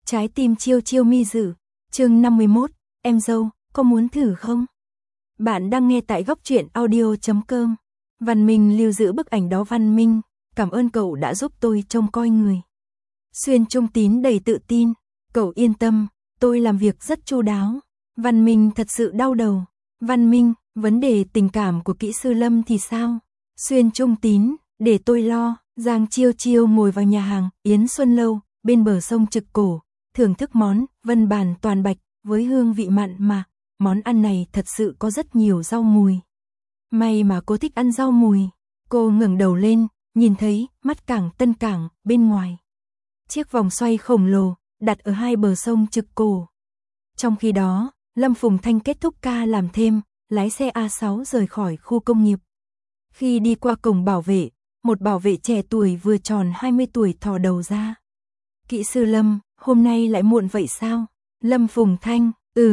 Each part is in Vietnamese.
Trái tim chiêu chiêu mi dự, chương 51, em dâu, có muốn thử không? Bạn đang nghe tại góc truyện audio.com. Văn Minh lưu giữ bức ảnh đó. Văn Minh, cảm ơn cậu đã giúp tôi trông coi người. Xuyên Trung Tín đầy tự tin, cậu yên tâm, tôi làm việc rất chu đáo. Văn Minh thật sự đau đầu. Văn Minh, vấn đề tình cảm của kỹ sư Lâm thì sao? Xuyên Trung Tín, để tôi lo. Giang Chiêu Chiêu ngồi vào nhà hàng Yến Xuân Lâu, bên bờ sông Trực Cổ, thưởng thức món vân bản toàn bạch với hương vị mặn mà. Món ăn này thật sự có rất nhiều rau mùi. May mà cô thích ăn rau mùi. Cô ngẩng đầu lên, nhìn thấy mắt cảng Tân Cảng bên ngoài. Chiếc vòng xoay khổng lồ đặt ở hai bờ sông Trực Cổ. Trong khi đó, Lâm Phùng Thanh kết thúc ca làm thêm, lái xe A6 rời khỏi khu công nghiệp. Khi đi qua cổng bảo vệ, một bảo vệ trẻ tuổi vừa tròn 20 tuổi thò đầu ra. Kỹ sư Lâm, hôm nay lại muộn vậy sao? Lâm Phùng Thanh,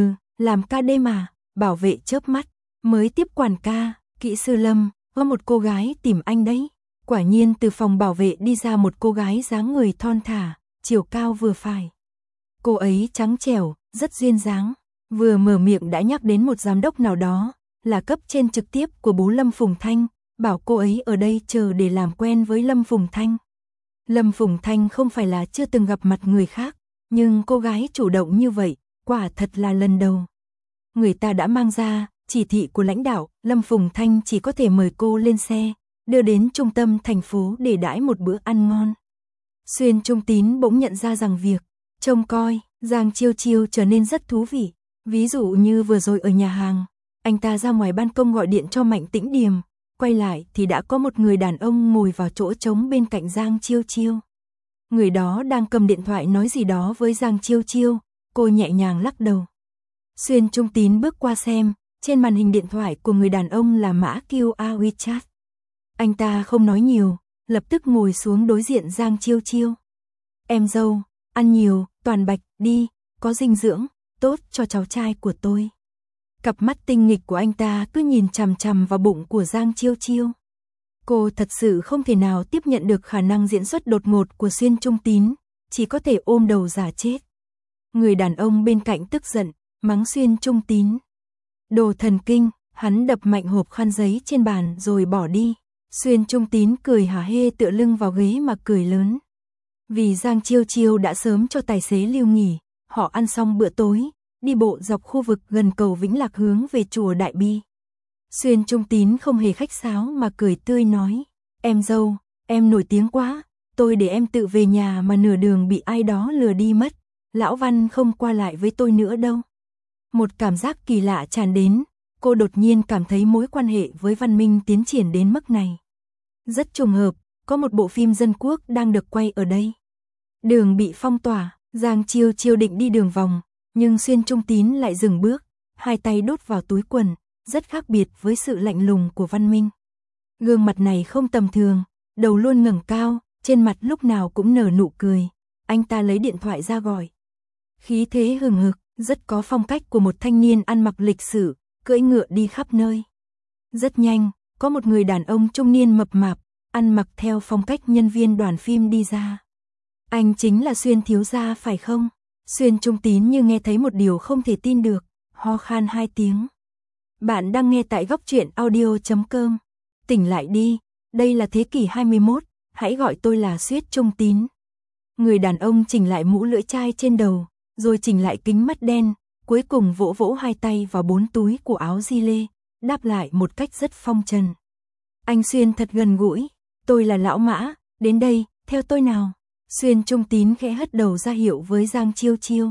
làm ca đêm mà. Bảo vệ chớp mắt, mới tiếp quản ca. Kỹ sư Lâm, có một cô gái tìm anh đấy. Quả nhiên từ phòng bảo vệ đi ra một cô gái dáng người thon thả, chiều cao vừa phải. Cô ấy trắng trẻo, rất duyên dáng. Vừa mở miệng đã nhắc đến một giám đốc nào đó, là cấp trên trực tiếp của bố Lâm Phùng Thanh, bảo cô ấy ở đây chờ để làm quen với Lâm Phùng Thanh. Lâm Phùng Thanh không phải là chưa từng gặp mặt người khác, nhưng cô gái chủ động như vậy, quả thật là lần đầu. Người ta đã mang ra chỉ thị của lãnh đạo, Lâm Phùng Thanh chỉ có thể mời cô lên xe, đưa đến trung tâm thành phố để đãi một bữa ăn ngon. Xuyên Trung Tín bỗng nhận ra rằng việc trông coi Giang Chiêu Chiêu trở nên rất thú vị. Ví dụ như vừa rồi ở nhà hàng, anh ta ra ngoài ban công gọi điện cho Mạnh Tĩnh Điềm, quay lại thì đã có một người đàn ông ngồi vào chỗ trống bên cạnh Giang Chiêu Chiêu. Người đó đang cầm điện thoại nói gì đó với Giang Chiêu Chiêu, cô nhẹ nhàng lắc đầu. Xuyên Trung Tín bước qua xem, trên màn hình điện thoại của người đàn ông là mã QR WeChat. Anh ta không nói nhiều, lập tức ngồi xuống đối diện Giang Chiêu Chiêu. Em dâu, ăn nhiều, toàn bạch, đi, có dinh dưỡng, tốt cho cháu trai của tôi. Cặp mắt tinh nghịch của anh ta cứ nhìn chằm chằm vào bụng của Giang Chiêu Chiêu. Cô thật sự không thể nào tiếp nhận được khả năng diễn xuất đột ngột của Xuyên Trung Tín, chỉ có thể ôm đầu giả chết. Người đàn ông bên cạnh tức giận, mắng Xuyên Trung Tín. Đồ thần kinh, hắn đập mạnh hộp khăn giấy trên bàn rồi bỏ đi. Xuyên Trung Tín cười hả hê tựa lưng vào ghế mà cười lớn. Vì Giang Chiêu Chiêu đã sớm cho tài xế lưu nghỉ, họ ăn xong bữa tối, đi bộ dọc khu vực gần cầu Vĩnh Lạc hướng về chùa Đại Bi. Xuyên Trung Tín không hề khách sáo mà cười tươi nói, em dâu, em nổi tiếng quá, tôi để em tự về nhà mà nửa đường bị ai đó lừa đi mất, lão Văn không qua lại với tôi nữa đâu. Một cảm giác kỳ lạ tràn đến, cô đột nhiên cảm thấy mối quan hệ với Văn Minh tiến triển đến mức này. Rất trùng hợp, có một bộ phim dân quốc đang được quay ở đây. Đường bị phong tỏa, Giang Chiêu Chiêu định đi đường vòng, nhưng Xuyên Trung Tín lại dừng bước, hai tay đút vào túi quần, rất khác biệt với sự lạnh lùng của Văn Minh. Gương mặt này không tầm thường, đầu luôn ngẩng cao, trên mặt lúc nào cũng nở nụ cười. Anh ta lấy điện thoại ra gọi. Khí thế hừng hực, rất có phong cách của một thanh niên ăn mặc lịch sự, cưỡi ngựa đi khắp nơi. Rất nhanh, có một người đàn ông trung niên mập mạp, ăn mặc theo phong cách nhân viên đoàn phim đi ra. Anh chính là Xuyên thiếu gia phải không? Xuyên Trung Tín như nghe thấy một điều không thể tin được, ho khan 2 tiếng. Bạn đang nghe tại góc truyện audio.com. Tỉnh lại đi, đây là thế kỷ 21, hãy gọi tôi là Xuyên Trung Tín. Người đàn ông chỉnh lại mũ lưỡi chai trên đầu, rồi chỉnh lại kính mắt đen, cuối cùng vỗ vỗ hai tay vào 4 túi của áo gi lê, đáp lại một cách rất phong trần. Anh Xuyên thật gần gũi, tôi là lão Mã, đến đây, theo tôi nào. Xuyên Trung Tín khẽ hất đầu ra hiệu với Giang Chiêu Chiêu.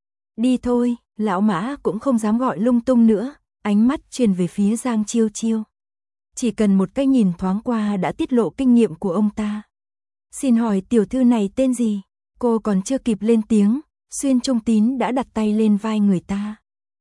Đi thôi, lão Mã cũng không dám gọi lung tung nữa, ánh mắt truyền về phía Giang Chiêu Chiêu. Chỉ cần một cái nhìn thoáng qua đã tiết lộ kinh nghiệm của ông ta. Xin hỏi tiểu thư này tên gì? Cô còn chưa kịp lên tiếng, Xuyên Trung Tín đã đặt tay lên vai người ta.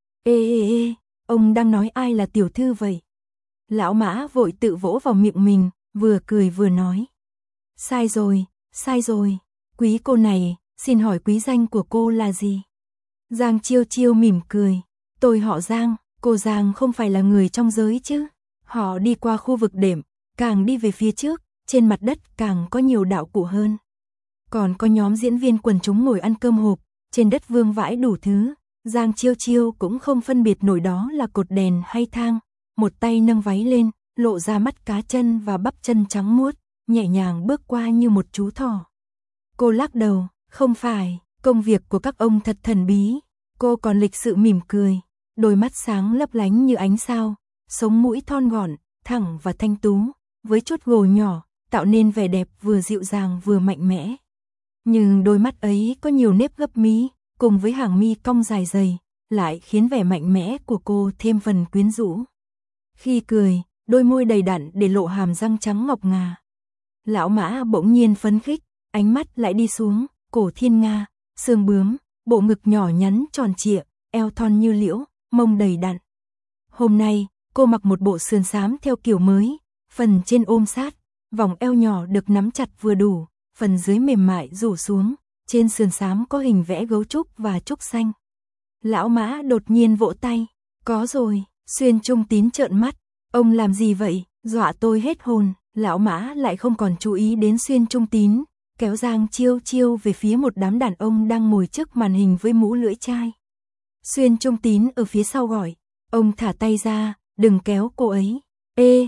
Ê, ông đang nói ai là tiểu thư vậy? Lão Mã vội tự vỗ vào miệng mình, vừa cười vừa nói. Sai rồi, quý cô này, xin hỏi quý danh của cô là gì? Giang Chiêu Chiêu mỉm cười, tôi họ Giang, cô Giang không phải là người trong giới chứ? Họ đi qua khu vực đệm, càng đi về phía trước, trên mặt đất càng có nhiều đạo cụ hơn. Còn có nhóm diễn viên quần chúng ngồi ăn cơm hộp, trên đất vương vãi đủ thứ, Giang Chiêu Chiêu cũng không phân biệt nổi đó là cột đèn hay thang, một tay nâng váy lên, lộ ra mắt cá chân và bắp chân trắng muốt, nhẹ nhàng bước qua như một chú thỏ. Cô lắc đầu, không phải, công việc của các ông thật thần bí. Cô còn lịch sự mỉm cười, đôi mắt sáng lấp lánh như ánh sao, sống mũi thon gọn, thẳng và thanh tú, với chút gồ nhỏ, tạo nên vẻ đẹp vừa dịu dàng vừa mạnh mẽ. Nhưng đôi mắt ấy có nhiều nếp gấp mí, cùng với hàng mi cong dài dày, lại khiến vẻ mạnh mẽ của cô thêm phần quyến rũ. Khi cười, đôi môi đầy đặn để lộ hàm răng trắng ngọc ngà. Lão Mã bỗng nhiên phấn khích, ánh mắt lại đi xuống, cổ thiên nga, xương bướm, bộ ngực nhỏ nhắn tròn trịa, eo thon như liễu, mông đầy đặn. Hôm nay, cô mặc một bộ sườn xám theo kiểu mới, phần trên ôm sát, vòng eo nhỏ được nắm chặt vừa đủ, phần dưới mềm mại rủ xuống, trên sườn xám có hình vẽ gấu trúc và trúc xanh. Lão Mã đột nhiên vỗ tay, có rồi, Xuyên Trung Tín trợn mắt, ông làm gì vậy, dọa tôi hết hồn. Lão Mã lại không còn chú ý đến Xuyên Trung Tín, kéo Giang Chiêu Chiêu về phía một đám đàn ông đang ngồi trước màn hình với mũ lưỡi chai. Xuyên Trung Tín ở phía sau gọi, ông thả tay ra, đừng kéo cô ấy. Ê,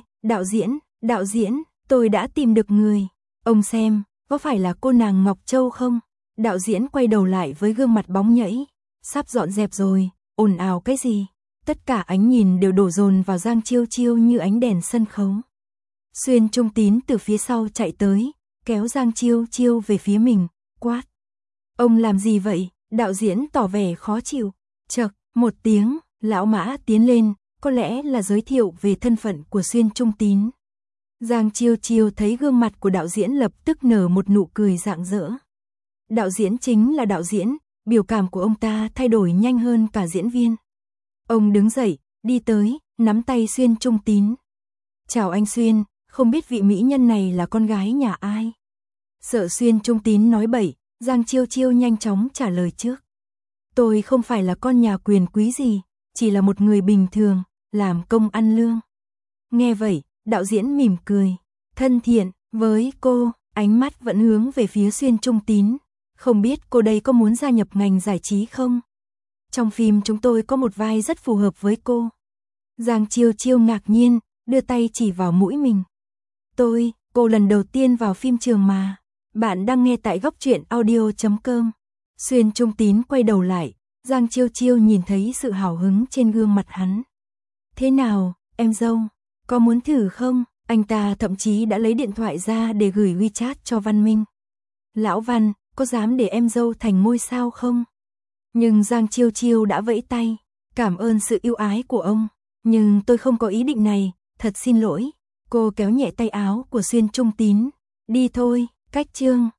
đạo diễn, tôi đã tìm được người. Ông xem, có phải là cô nàng Ngọc Châu không? Đạo diễn quay đầu lại với gương mặt bóng nhẫy, sắp dọn dẹp rồi, ồn ào cái gì? Tất cả ánh nhìn đều đổ dồn vào Giang Chiêu Chiêu như ánh đèn sân khấu. Xuyên Trung Tín từ phía sau chạy tới, kéo Giang Chiêu Chiêu về phía mình, quát. Ông làm gì vậy? Đạo diễn tỏ vẻ khó chịu. Chậc, một tiếng, Lão Mã tiến lên, có lẽ là giới thiệu về thân phận của Xuyên Trung Tín. Giang Chiêu Chiêu thấy gương mặt của đạo diễn lập tức nở một nụ cười rạng rỡ. Đạo diễn chính là đạo diễn, biểu cảm của ông ta thay đổi nhanh hơn cả diễn viên. Ông đứng dậy, đi tới, nắm tay Xuyên Trung Tín. Chào anh Xuyên, không biết vị mỹ nhân này là con gái nhà ai? Sợ Xuyên Trung Tín nói bậy, Giang Chiêu Chiêu nhanh chóng trả lời trước. Tôi không phải là con nhà quyền quý gì, chỉ là một người bình thường, làm công ăn lương. Nghe vậy, đạo diễn mỉm cười, thân thiện với cô, ánh mắt vẫn hướng về phía Xuyên Trung Tín. Không biết cô đây có muốn gia nhập ngành giải trí không? Trong phim chúng tôi có một vai rất phù hợp với cô. Giang Chiêu Chiêu ngạc nhiên, đưa tay chỉ vào mũi mình. Cô lần đầu tiên vào phim trường mà. Bạn đang nghe tại Góc Truyện Audio.com. Xuyên Trung Tín quay đầu lại, Giang Chiêu Chiêu nhìn thấy sự hào hứng trên gương mặt hắn. Thế nào, em dâu, có muốn thử không? Anh ta thậm chí đã lấy điện thoại ra để gửi WeChat cho Văn Minh. Lão Văn, có dám để em dâu thành ngôi sao không? Nhưng Giang Chiêu Chiêu đã vẫy tay, cảm ơn sự yêu ái của ông, nhưng tôi không có ý định này, thật xin lỗi. Cô kéo nhẹ tay áo của Xuyên Trung Tín, đi thôi, cách chương.